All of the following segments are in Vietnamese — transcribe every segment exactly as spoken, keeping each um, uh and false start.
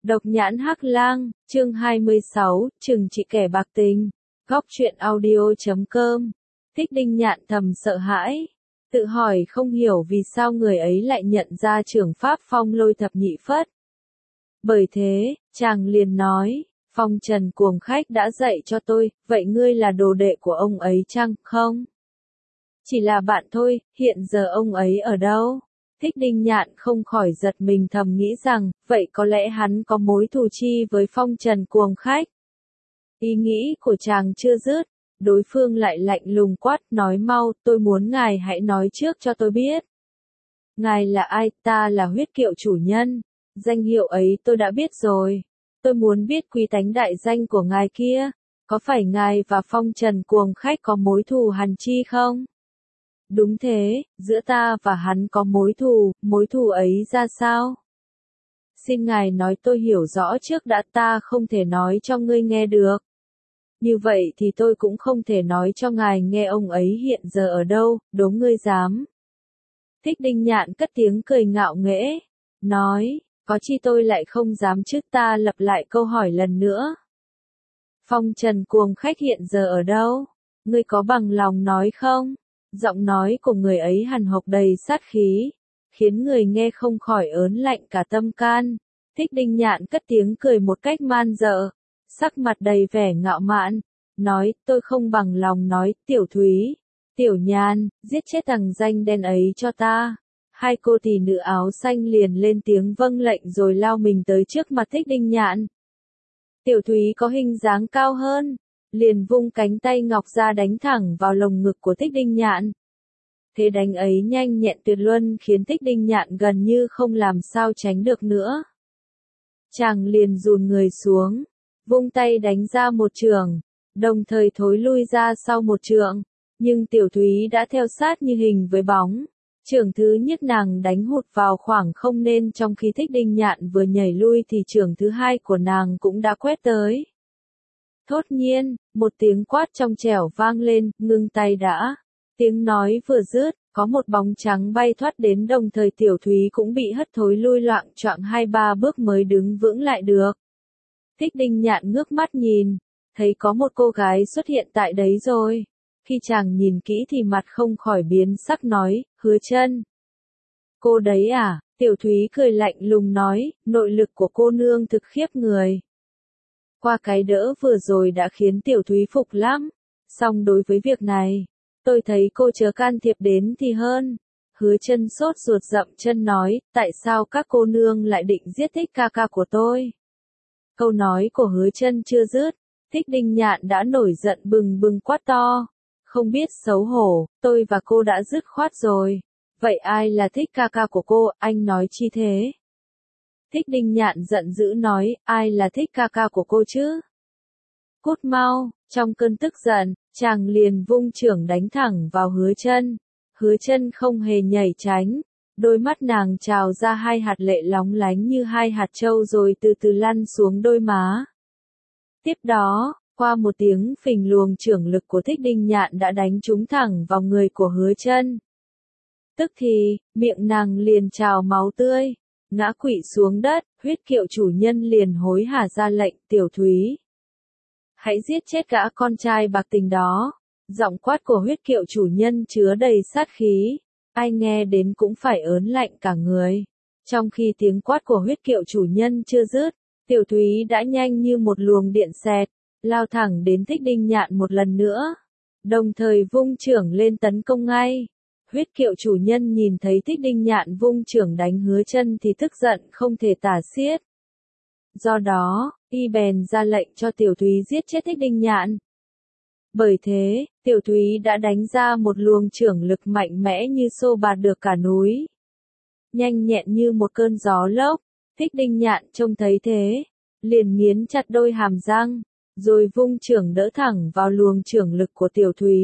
Độc nhãn hắc lang, chương hai mươi sáu, trừng trị kẻ bạc tình. Góc truyện audio chấm com. Thích Đinh Nhạn thầm sợ hãi, tự hỏi không hiểu vì sao người ấy lại nhận ra trưởng pháp Phong Lôi thập nhị phất. Bởi thế, chàng liền nói, Phong Trần Cuồng Khách đã dạy cho tôi, vậy ngươi là đồ đệ của ông ấy chăng? Không. Chỉ là bạn thôi, hiện giờ ông ấy ở đâu? Thích Đinh Nhạn không khỏi giật mình thầm nghĩ rằng, vậy có lẽ hắn có mối thù chi với Phong Trần Cuồng Khách. Ý nghĩ của chàng chưa dứt, đối phương lại lạnh lùng quát, nói mau, tôi muốn ngài hãy nói trước cho tôi biết. Ngài là ai? Ta là Huyết Kiệu chủ nhân. Danh hiệu ấy tôi đã biết rồi. Tôi muốn biết quý tánh đại danh của ngài kia. Có phải ngài và Phong Trần Cuồng Khách có mối thù hằn chi không? Đúng thế, giữa ta và hắn có mối thù, mối thù ấy ra sao? Xin ngài nói tôi hiểu rõ trước đã, ta không thể nói cho ngươi nghe được. Như vậy thì tôi cũng không thể nói cho ngài nghe ông ấy hiện giờ ở đâu, đố ngươi dám. Thích Đinh Nhạn cất tiếng cười ngạo nghễ, nói, có chi tôi lại không dám chứ. Ta lặp lại câu hỏi lần nữa. Phong Trần Cuồng Khách hiện giờ ở đâu? Ngươi có bằng lòng nói không? Giọng nói của người ấy hằn học đầy sát khí, khiến người nghe không khỏi ớn lạnh cả tâm can. Thích Đinh Nhạn cất tiếng cười một cách man dợ, sắc mặt đầy vẻ ngạo mạn, nói, tôi không bằng lòng nói, Tiểu Thúy, Tiểu Nhan, giết chết thằng danh đen ấy cho ta. Hai cô tỷ nữ áo xanh liền lên tiếng vâng lệnh rồi lao mình tới trước mặt Thích Đinh Nhạn. Tiểu Thúy có hình dáng cao hơn, liền vung cánh tay ngọc ra đánh thẳng vào lồng ngực của Thích Đinh Nhạn. Thế đánh ấy nhanh nhẹn tuyệt luân khiến Thích Đinh Nhạn gần như không làm sao tránh được nữa. Chàng liền dùn người xuống, vung tay đánh ra một trường, đồng thời thối lui ra sau một trượng, nhưng Tiểu Thúy đã theo sát như hình với bóng. Trường thứ nhất nàng đánh hụt vào khoảng không nên trong khi Thích Đinh Nhạn vừa nhảy lui thì trường thứ hai của nàng cũng đã quét tới. Thốt nhiên, một tiếng quát trong trẻo vang lên, ngưng tay đã. Tiếng nói vừa dứt, có một bóng trắng bay thoát đến đồng thời Tiểu Thúy cũng bị hất thối lui loạng choạng hai ba bước mới đứng vững lại được. Thích Đinh Nhạn ngước mắt nhìn, thấy có một cô gái xuất hiện tại đấy rồi. Khi chàng nhìn kỹ thì mặt không khỏi biến sắc nói, Hứa Chân. Cô đấy à? Tiểu Thúy cười lạnh lùng nói, nội lực của cô nương thực khiếp người. Qua cái đỡ vừa rồi đã khiến Tiểu Thúy phục lắm. Song đối với việc này, tôi thấy cô chớ can thiệp đến thì hơn. Hứa Chân sốt ruột dậm chân nói, tại sao các cô nương lại định giết Thích ca ca của tôi? Câu nói của Hứa Chân chưa dứt, Thích Đinh Nhạn đã nổi giận bừng bừng quát to. Không biết xấu hổ, tôi và cô đã dứt khoát rồi. Vậy ai là Thích ca ca của cô, anh nói chi thế? Thích Đinh Nhạn giận dữ nói, ai là Thích ca ca của cô chứ? Cút mau, trong cơn tức giận, chàng liền vung chưởng đánh thẳng vào Hứa Chân. Hứa Chân không hề nhảy tránh, đôi mắt nàng trào ra hai hạt lệ lóng lánh như hai hạt châu rồi từ từ lăn xuống đôi má. Tiếp đó, qua một tiếng phình luồng chưởng lực của Thích Đinh Nhạn đã đánh trúng thẳng vào người của Hứa Chân. Tức thì, miệng nàng liền trào máu tươi, ngã quỵ xuống đất. Huyết Kiệu chủ nhân liền hối hả ra lệnh, Tiểu Thúy, hãy giết chết gã con trai bạc tình đó. Giọng quát của Huyết Kiệu chủ nhân chứa đầy sát khí, ai nghe đến cũng phải ớn lạnh cả người. Trong khi tiếng quát của Huyết Kiệu chủ nhân chưa dứt, Tiểu Thúy đã nhanh như một luồng điện xẹt, lao thẳng đến Thích Đinh Nhạn một lần nữa, đồng thời vung chưởng lên tấn công ngay. Huyết Kiệu chủ nhân nhìn thấy Thích Đinh Nhạn vung chưởng đánh Hứa Chân thì tức giận không thể tả xiết. Do đó, y bèn ra lệnh cho Tiểu Thúy giết chết Thích Đinh Nhạn. Bởi thế, Tiểu Thúy đã đánh ra một luồng chưởng lực mạnh mẽ như xô bạt được cả núi. Nhanh nhẹn như một cơn gió lốc, Thích Đinh Nhạn trông thấy thế, liền nghiến chặt đôi hàm răng, rồi vung chưởng đỡ thẳng vào luồng chưởng lực của Tiểu Thúy.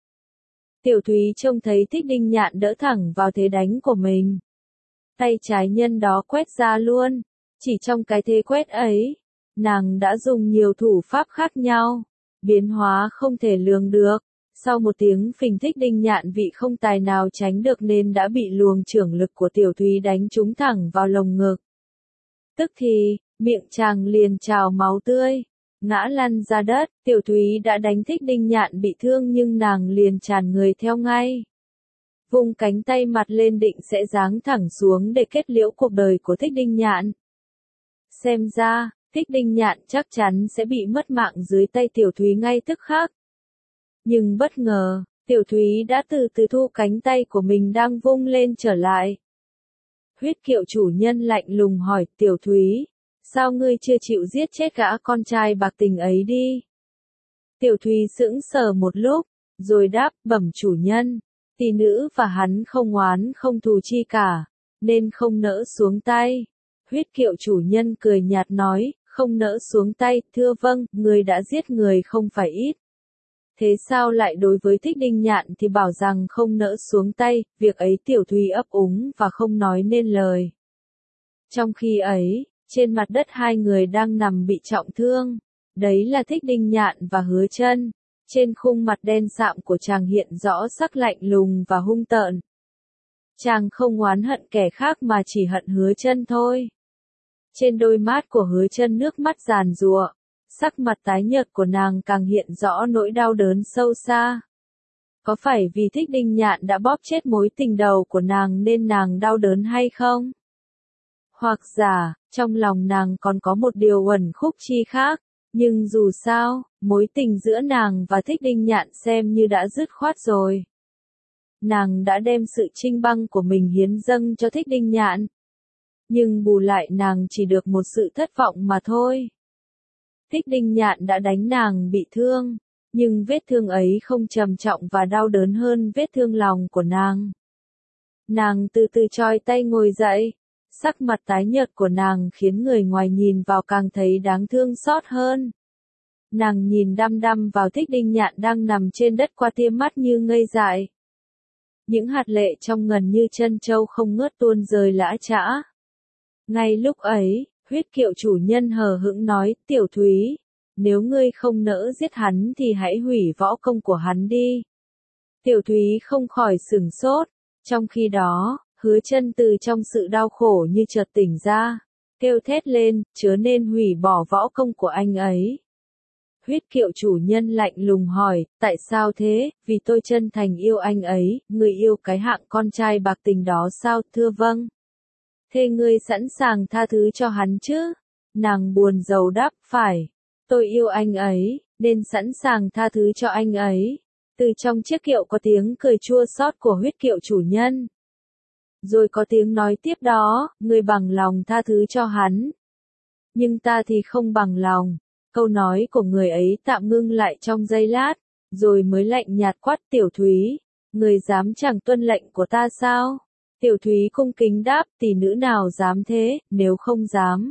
Tiểu Thúy trông thấy Thích Đinh Nhạn đỡ thẳng vào thế đánh của mình. Tay trái nhân đó quét ra luôn, chỉ trong cái thế quét ấy, nàng đã dùng nhiều thủ pháp khác nhau, biến hóa không thể lường được. Sau một tiếng phình Thích Đinh Nhạn vị không tài nào tránh được nên đã bị luồng chưởng lực của Tiểu Thúy đánh trúng thẳng vào lồng ngực. Tức thì, miệng chàng liền trào máu tươi, ngã lăn ra đất. Tiểu Thúy đã đánh Thích Đinh Nhạn bị thương nhưng nàng liền tràn người theo ngay. Vung cánh tay mặt lên định sẽ giáng thẳng xuống để kết liễu cuộc đời của Thích Đinh Nhạn. Xem ra, Thích Đinh Nhạn chắc chắn sẽ bị mất mạng dưới tay Tiểu Thúy ngay tức khắc. Nhưng bất ngờ, Tiểu Thúy đã từ từ thu cánh tay của mình đang vung lên trở lại. Huyết Kiệu chủ nhân lạnh lùng hỏi Tiểu Thúy, sao ngươi chưa chịu giết chết gã con trai bạc tình ấy đi? Tiểu Thúy sững sờ một lúc, rồi đáp bẩm chủ nhân, tỷ nữ và hắn không oán không thù chi cả, nên không nỡ xuống tay. Huyết Kiệu chủ nhân cười nhạt nói, không nỡ xuống tay, thưa vâng, người đã giết người không phải ít. Thế sao lại đối với Thích Đinh Nhạn thì bảo rằng không nỡ xuống tay, việc ấy Tiểu Thúy ấp úng và không nói nên lời. Trong khi ấy, trên mặt đất hai người đang nằm bị trọng thương, đấy là Thích Đinh Nhạn và Hứa Chân. Trên khung mặt đen sạm của chàng hiện rõ sắc lạnh lùng và hung tợn. Chàng không oán hận kẻ khác mà chỉ hận Hứa Chân thôi. Trên đôi mắt của Hứa Chân nước mắt giàn giụa, sắc mặt tái nhợt của nàng càng hiện rõ nỗi đau đớn sâu xa. Có phải vì Thích Đinh Nhạn đã bóp chết mối tình đầu của nàng nên nàng đau đớn hay không? Hoặc giả, trong lòng nàng còn có một điều uẩn khúc chi khác, nhưng dù sao, mối tình giữa nàng và Thích Đinh Nhạn xem như đã dứt khoát rồi. Nàng đã đem sự trinh băng của mình hiến dâng cho Thích Đinh Nhạn. Nhưng bù lại nàng chỉ được một sự thất vọng mà thôi. Thích Đinh Nhạn đã đánh nàng bị thương, nhưng vết thương ấy không trầm trọng và đau đớn hơn vết thương lòng của nàng. Nàng từ từ choi tay ngồi dậy, sắc mặt tái nhợt của nàng khiến người ngoài nhìn vào càng thấy đáng thương xót hơn. Nàng nhìn đăm đăm vào Thích Đinh Nhạn đang nằm trên đất qua tia mắt như ngây dại. Những hạt lệ trong ngần như chân trâu không ngớt tuôn rơi lã chã. Ngay lúc ấy, Huyết Kiệu chủ nhân hờ hững nói, Tiểu Thúy, nếu ngươi không nỡ giết hắn thì hãy hủy võ công của hắn đi. Tiểu Thúy không khỏi sửng sốt, trong khi đó, Hứa Chân từ trong sự đau khổ như chợt tỉnh ra, kêu thét lên, chớ nên hủy bỏ võ công của anh ấy. Huyết Kiệu chủ nhân lạnh lùng hỏi, tại sao thế, vì tôi chân thành yêu anh ấy, người yêu cái hạng con trai bạc tình đó sao, thưa vâng. Thế ngươi sẵn sàng tha thứ cho hắn chứ? Nàng buồn rầu đáp, phải. Tôi yêu anh ấy, nên sẵn sàng tha thứ cho anh ấy. Từ trong chiếc kiệu có tiếng cười chua xót của Huyết Kiệu chủ nhân. Rồi có tiếng nói tiếp đó, ngươi bằng lòng tha thứ cho hắn. Nhưng ta thì không bằng lòng. Câu nói của người ấy tạm ngưng lại trong giây lát, rồi mới lạnh nhạt quát Tiểu Thúy. Người dám chẳng tuân lệnh của ta sao? Tiểu Thúy cung kính đáp, tỷ nữ nào dám thế, nếu không dám.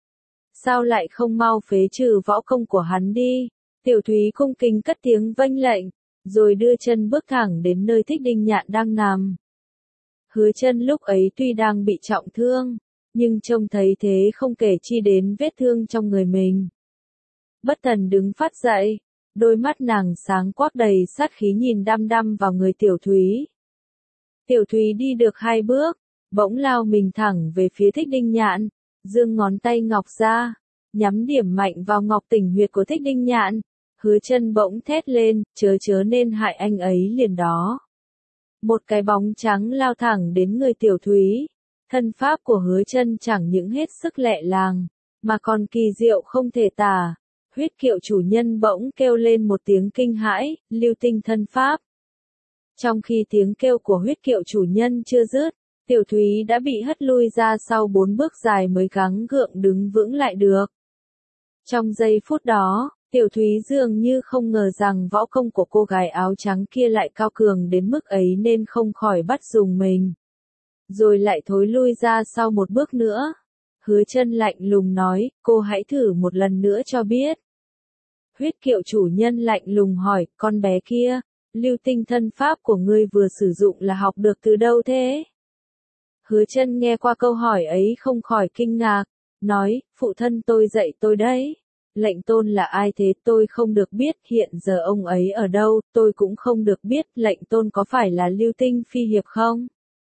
Sao lại không mau phế trừ võ công của hắn đi? Tiểu Thúy cung kính cất tiếng vâng lệnh, rồi đưa chân bước thẳng đến nơi Thích Đinh Nhạn đang nằm. Hứa Chân lúc ấy tuy đang bị trọng thương, nhưng trông thấy thế không kể chi đến vết thương trong người mình. Bất thần đứng phát dậy, đôi mắt nàng sáng quắc đầy sát khí nhìn đăm đăm vào người Tiểu Thúy. Tiểu Thúy đi được hai bước, bỗng lao mình thẳng về phía Thích Đinh Nhạn, giương ngón tay ngọc ra, nhắm điểm mạnh vào ngọc tỉnh huyệt của Thích Đinh Nhạn. Hứa Chân bỗng thét lên, chớ chớ nên hại anh ấy liền đó. Một cái bóng trắng lao thẳng đến người Tiểu Thúy. Thân pháp của Hứa Chân chẳng những hết sức lẹ làng, mà còn kỳ diệu không thể tả. Huyết Kiệu chủ nhân bỗng kêu lên một tiếng kinh hãi, lưu tinh thân pháp. Trong khi tiếng kêu của Huyết Kiệu chủ nhân chưa dứt, Tiểu Thúy đã bị hất lui ra sau bốn bước dài mới gắng gượng đứng vững lại được. Trong giây phút đó, Tiểu Thúy dường như không ngờ rằng võ công của cô gái áo trắng kia lại cao cường đến mức ấy nên không khỏi bắt dùng mình. Rồi lại thối lui ra sau một bước nữa. Hứa Chân lạnh lùng nói, cô hãy thử một lần nữa cho biết. Huyết Kiệu chủ nhân lạnh lùng hỏi, con bé kia, lưu tinh thân pháp của ngươi vừa sử dụng là học được từ đâu thế? Hứa Chân nghe qua câu hỏi ấy không khỏi kinh ngạc, nói, phụ thân tôi dạy tôi đấy. Lệnh tôn là ai thế tôi không được biết, hiện giờ ông ấy ở đâu, tôi cũng không được biết, lệnh tôn có phải là lưu tinh phi hiệp không?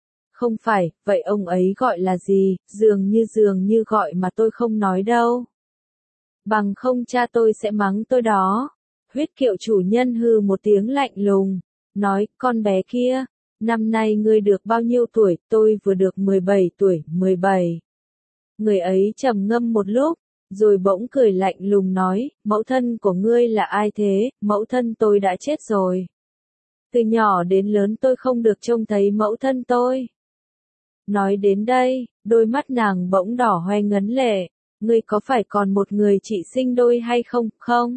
Không phải, vậy ông ấy gọi là gì, dường như dường như gọi mà tôi không nói đâu. Bằng không cha tôi sẽ mắng tôi đó. Huyết kiệu chủ nhân hừ một tiếng lạnh lùng, nói, con bé kia, năm nay ngươi được bao nhiêu tuổi, tôi vừa được mười bảy tuổi, mười bảy. Người ấy trầm ngâm một lúc, rồi bỗng cười lạnh lùng nói, mẫu thân của ngươi là ai thế, mẫu thân tôi đã chết rồi. Từ nhỏ đến lớn tôi không được trông thấy mẫu thân tôi. Nói đến đây, đôi mắt nàng bỗng đỏ hoe ngấn lệ, ngươi có phải còn một người chị sinh đôi hay không, không?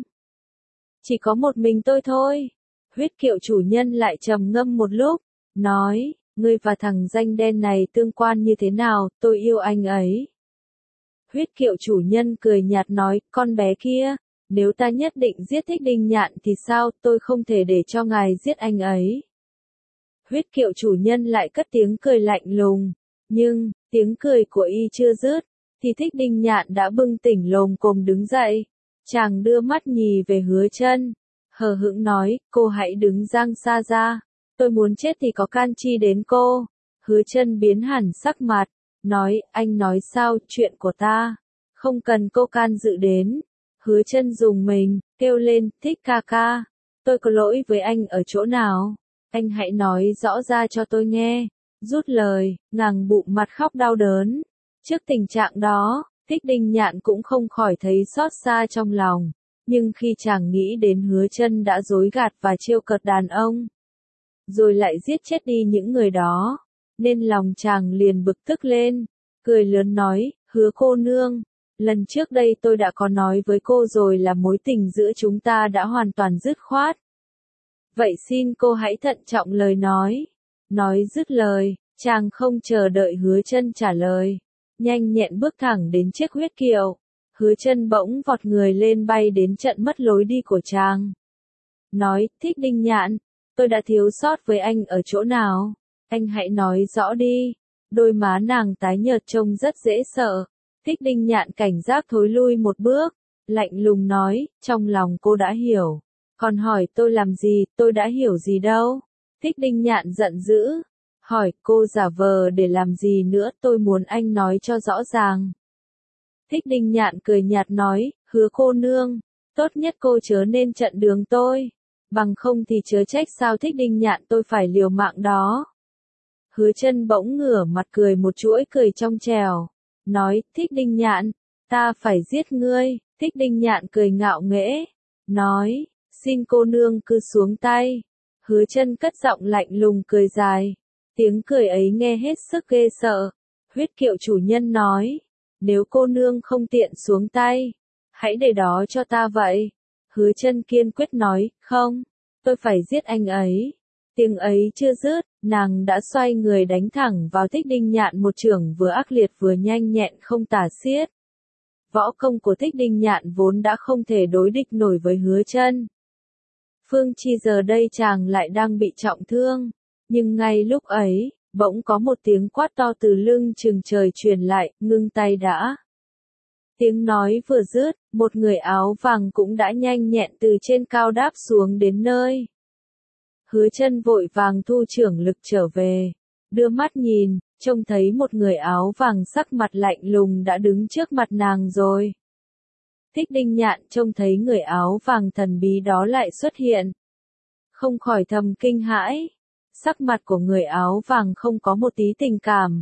Chỉ có một mình tôi thôi. Huyết kiệu chủ nhân lại trầm ngâm một lúc, nói, ngươi và thằng danh đen này tương quan như thế nào, tôi yêu anh ấy. Huyết kiệu chủ nhân cười nhạt nói, con bé kia, nếu ta nhất định giết Thích Đinh Nhạn thì sao, tôi không thể để cho ngài giết anh ấy. Huyết kiệu chủ nhân lại cất tiếng cười lạnh lùng, nhưng, tiếng cười của y chưa dứt, thì Thích Đinh Nhạn đã bừng tỉnh lồm cồm đứng dậy. Chàng đưa mắt nhì về Hứa Chân, hờ hững nói, cô hãy đứng giang xa ra, tôi muốn chết thì có can chi đến cô. Hứa Chân biến hẳn sắc mặt, nói, anh nói sao, chuyện của ta, không cần cô can dự đến. Hứa Chân dùng mình, kêu lên, Thích ca ca, tôi có lỗi với anh ở chỗ nào? Anh hãy nói rõ ra cho tôi nghe. Rút lời, nàng bụng mặt khóc đau đớn. Trước tình trạng đó, Thích Đinh Nhạn cũng không khỏi thấy xót xa trong lòng. Nhưng khi chàng nghĩ đến Hứa Chân đã dối gạt và trêu cợt đàn ông, rồi lại giết chết đi những người đó, nên lòng chàng liền bực tức lên, cười lớn nói, Hứa cô nương, lần trước đây tôi đã có nói với cô rồi là mối tình giữa chúng ta đã hoàn toàn dứt khoát. Vậy xin cô hãy thận trọng lời nói. Nói dứt lời, chàng không chờ đợi Hứa Chân trả lời, nhanh nhẹn bước thẳng đến chiếc huyết kiệu. Hứa Chân bỗng vọt người lên bay đến chặn mất lối đi của chàng. Nói, Thích Đinh Nhạn, tôi đã thiếu sót với anh ở chỗ nào? Anh hãy nói rõ đi. Đôi má nàng tái nhợt trông rất dễ sợ. Thích Đinh Nhạn cảnh giác thối lui một bước, lạnh lùng nói, trong lòng cô đã hiểu. Còn hỏi tôi làm gì, tôi đã hiểu gì đâu. Thích Đinh Nhạn giận dữ, hỏi, cô giả vờ để làm gì nữa, tôi muốn anh nói cho rõ ràng. Thích Đinh Nhạn cười nhạt nói, Hứa cô nương, tốt nhất cô chớ nên chặn đường tôi, bằng không thì chớ trách sao Thích Đinh Nhạn tôi phải liều mạng đó. Hứa Chân bỗng ngửa mặt cười một chuỗi cười trong trẻo, nói, Thích Đinh Nhạn, ta phải giết ngươi. Thích Đinh Nhạn cười ngạo nghễ, nói, xin cô nương cứ xuống tay. Hứa Chân cất giọng lạnh lùng cười dài, tiếng cười ấy nghe hết sức ghê sợ. Huyết kiệu chủ nhân nói, nếu cô nương không tiện xuống tay, hãy để đó cho ta vậy. Hứa Chân kiên quyết nói, không, tôi phải giết anh ấy. Tiếng ấy chưa dứt, nàng đã xoay người đánh thẳng vào Thích Đinh Nhạn một chưởng vừa ác liệt vừa nhanh nhẹn không tả xiết. Võ công của Thích Đinh Nhạn vốn đã không thể đối địch nổi với Hứa Chân. Phương Chi giờ đây chàng lại đang bị trọng thương, nhưng ngay lúc ấy, bỗng có một tiếng quát to từ lưng chừng trời truyền lại, ngưng tay đã. Tiếng nói vừa dứt, một người áo vàng cũng đã nhanh nhẹn từ trên cao đáp xuống đến nơi. Hứa Chân vội vàng thu trưởng lực trở về, đưa mắt nhìn, trông thấy một người áo vàng sắc mặt lạnh lùng đã đứng trước mặt nàng rồi. Thích Đinh Nhạn trông thấy người áo vàng thần bí đó lại xuất hiện, không khỏi thầm kinh hãi. Sắc mặt của người áo vàng không có một tí tình cảm.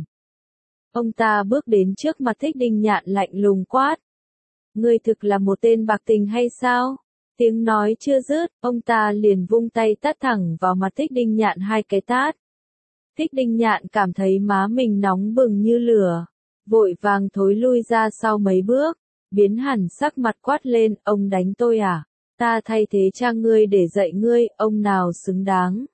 Ông ta bước đến trước mặt Thích Đinh Nhạn lạnh lùng quát, ngươi thực là một tên bạc tình hay sao? Tiếng nói chưa dứt, ông ta liền vung tay tát thẳng vào mặt Thích Đinh Nhạn hai cái tát. Thích Đinh Nhạn cảm thấy má mình nóng bừng như lửa, vội vàng thối lui ra sau mấy bước, biến hẳn sắc mặt quát lên, ông đánh tôi à? Ta thay thế cha ngươi để dạy ngươi, ông nào xứng đáng?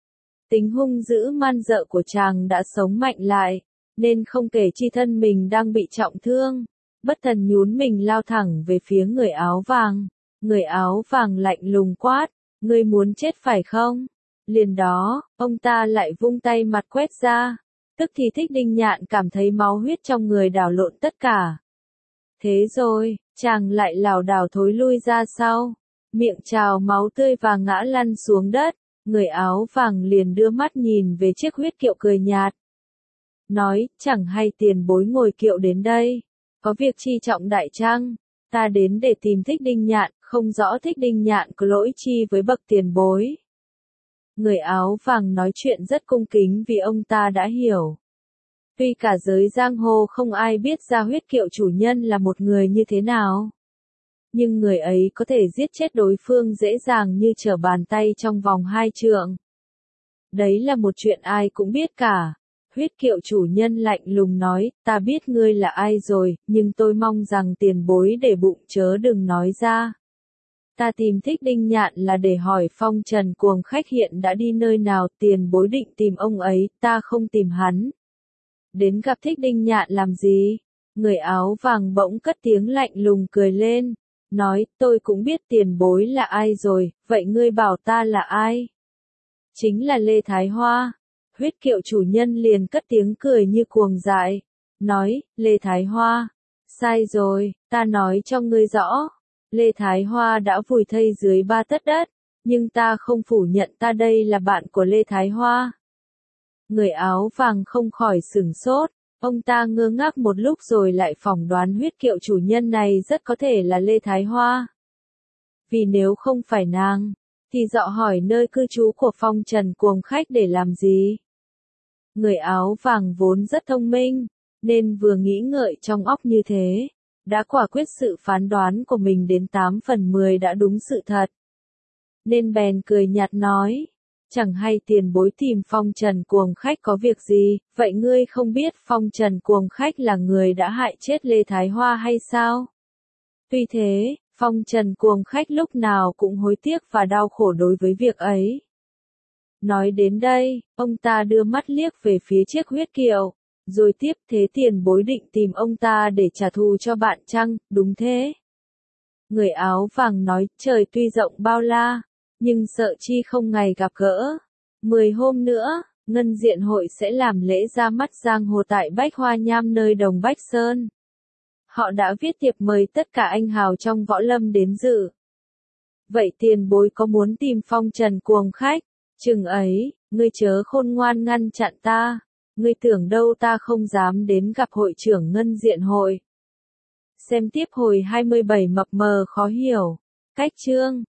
Tính hung dữ man dợ của chàng đã sống mạnh lại, nên không kể chi thân mình đang bị trọng thương, bất thần nhún mình lao thẳng về phía người áo vàng. Người áo vàng lạnh lùng quát, ngươi muốn chết phải không? Liền đó, ông ta lại vung tay mặt quét ra, tức thì Thích Đinh Nhạn cảm thấy máu huyết trong người đảo lộn tất cả. Thế rồi, chàng lại lảo đảo thối lui ra sau, miệng trào máu tươi và ngã lăn xuống đất. Người áo vàng liền đưa mắt nhìn về chiếc huyết kiệu cười nhạt. nói, chẳng hay tiền bối ngồi kiệu đến đây, có việc chi trọng đại chăng? Ta đến để tìm Thích Đinh Nhạn, không rõ Thích Đinh Nhạn có lỗi chi với bậc tiền bối. Người áo vàng nói chuyện rất cung kính vì ông ta đã hiểu. Tuy cả giới giang hồ không ai biết ra huyết kiệu chủ nhân là một người như thế nào, nhưng người ấy có thể giết chết đối phương dễ dàng như trở bàn tay trong vòng hai trượng. Đấy là một chuyện ai cũng biết cả. Huyết kiệu chủ nhân lạnh lùng nói, ta biết ngươi là ai rồi, nhưng tôi mong rằng tiền bối để bụng chớ đừng nói ra. Ta tìm Thích Đinh Nhạn là để hỏi phong trần cuồng khách hiện đã đi nơi nào, tiền bối định tìm ông ấy, ta không tìm hắn. Đến gặp Thích Đinh Nhạn làm gì? Người áo vàng bỗng cất tiếng lạnh lùng cười lên, nói, tôi cũng biết tiền bối là ai rồi, vậy ngươi bảo ta là ai? Chính là Lê Thái Hoa. Huyết kiệu chủ nhân liền cất tiếng cười như cuồng dại, nói, Lê Thái Hoa, sai rồi, ta nói cho ngươi rõ, Lê Thái Hoa đã vùi thây dưới ba tấc đất, nhưng ta không phủ nhận ta đây là bạn của Lê Thái Hoa. Người áo vàng không khỏi sửng sốt, ông ta ngơ ngác một lúc rồi lại phỏng đoán huyết kiệu chủ nhân này rất có thể là Lê Thái Hoa. Vì nếu không phải nàng, thì dọ hỏi nơi cư trú của phong trần cuồng khách để làm gì? Người áo vàng vốn rất thông minh, nên vừa nghĩ ngợi trong óc như thế, đã quả quyết sự phán đoán của mình đến tám phần mười đã đúng sự thật. Nên bèn cười nhạt nói, chẳng hay tiền bối tìm phong trần cuồng khách có việc gì, vậy ngươi không biết phong trần cuồng khách là người đã hại chết Lê Thái Hoa hay sao? Tuy thế, phong trần cuồng khách lúc nào cũng hối tiếc và đau khổ đối với việc ấy. Nói đến đây, ông ta đưa mắt liếc về phía chiếc huyết kiệu, rồi tiếp thế tiền bối định tìm ông ta để trả thù cho bạn chăng, đúng thế? Người áo vàng nói, trời tuy rộng bao la, nhưng sợ chi không ngày gặp gỡ. Mười hôm nữa, Ngân Diện Hội sẽ làm lễ ra mắt giang hồ tại Bách Hoa Nham nơi Đồng Bách Sơn. Họ đã viết thiệp mời tất cả anh hào trong võ lâm đến dự. Vậy tiền bối có muốn tìm phong trần cuồng khách? Chừng ấy, ngươi chớ khôn ngoan ngăn chặn ta, ngươi tưởng đâu ta không dám đến gặp hội trưởng Ngân Diện Hội. Xem tiếp hồi hai mươi bảy mập mờ khó hiểu. Cách chương